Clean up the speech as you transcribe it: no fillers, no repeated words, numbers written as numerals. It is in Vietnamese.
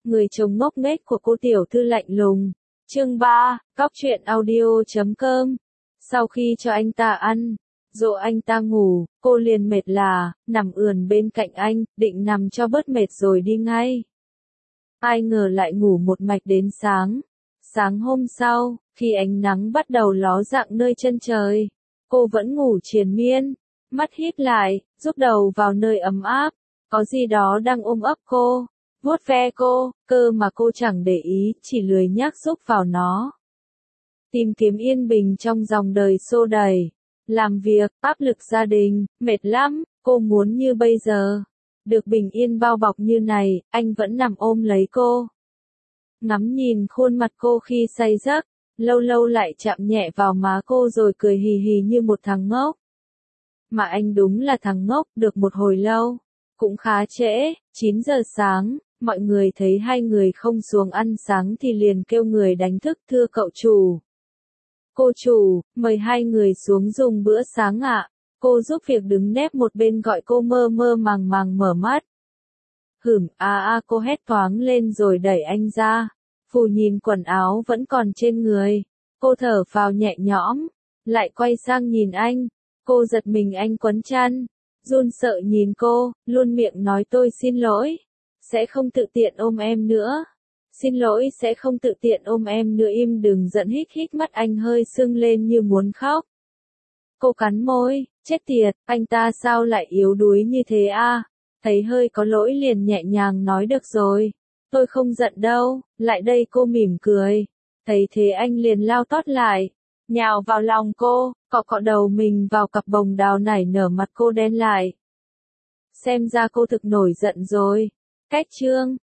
Người chồng ngốc nghếch của cô tiểu thư lạnh lùng. Chương 3, Góc truyện audio.com. Sau khi cho anh ta ăn, dỗ anh ta ngủ, cô liền mệt lả, nằm ườn bên cạnh anh, định nằm cho bớt mệt rồi đi ngay. Ai ngờ lại ngủ một mạch đến sáng. Sáng hôm sau, khi ánh nắng bắt đầu ló dạng nơi chân trời, cô vẫn ngủ triền miên, mắt híp lại, rúc đầu vào nơi ấm áp, có gì đó đang ôm ấp cô, vuốt ve cô, cơ mà cô chẳng để ý, chỉ lười nhác xúc vào nó. Tìm kiếm yên bình trong dòng đời xô đẩy, làm việc, áp lực gia đình, mệt lắm, cô muốn như bây giờ. Được bình yên bao bọc như này, anh vẫn nằm ôm lấy cô. Ngắm nhìn khuôn mặt cô khi say giấc, lâu lâu lại chạm nhẹ vào má cô rồi cười hì hì như một thằng ngốc. Mà anh đúng là thằng ngốc, được một hồi lâu. Cũng khá trễ, 9 giờ sáng, mọi người thấy hai người không xuống ăn sáng thì liền kêu người đánh thức, thưa cậu chủ. Cô chủ, mời hai người xuống dùng bữa sáng ạ. Cô giúp việc đứng nép một bên gọi cô mơ mơ màng màng mở mắt. Cô hét thoáng lên rồi đẩy anh ra. Phù nhìn quần áo vẫn còn trên người. Cô thở phào nhẹ nhõm, lại quay sang nhìn anh. Cô giật mình anh quấn chăn, run sợ nhìn cô, luôn miệng nói tôi xin lỗi. Sẽ không tự tiện ôm em nữa. Xin lỗi sẽ không tự tiện ôm em nữa, im đừng giận, hít hít, mắt anh hơi sưng lên như muốn khóc. Cô cắn môi, chết tiệt, anh ta sao lại yếu đuối như thế à? Thấy hơi có lỗi liền nhẹ nhàng nói được rồi. Tôi không giận đâu, lại đây, cô mỉm cười. Thấy thế anh liền lao tót lại, nhào vào lòng cô, cọ cọ đầu mình vào cặp bồng đào nảy nở, mặt cô đen lại. Xem ra cô thực nổi giận rồi. Cách chương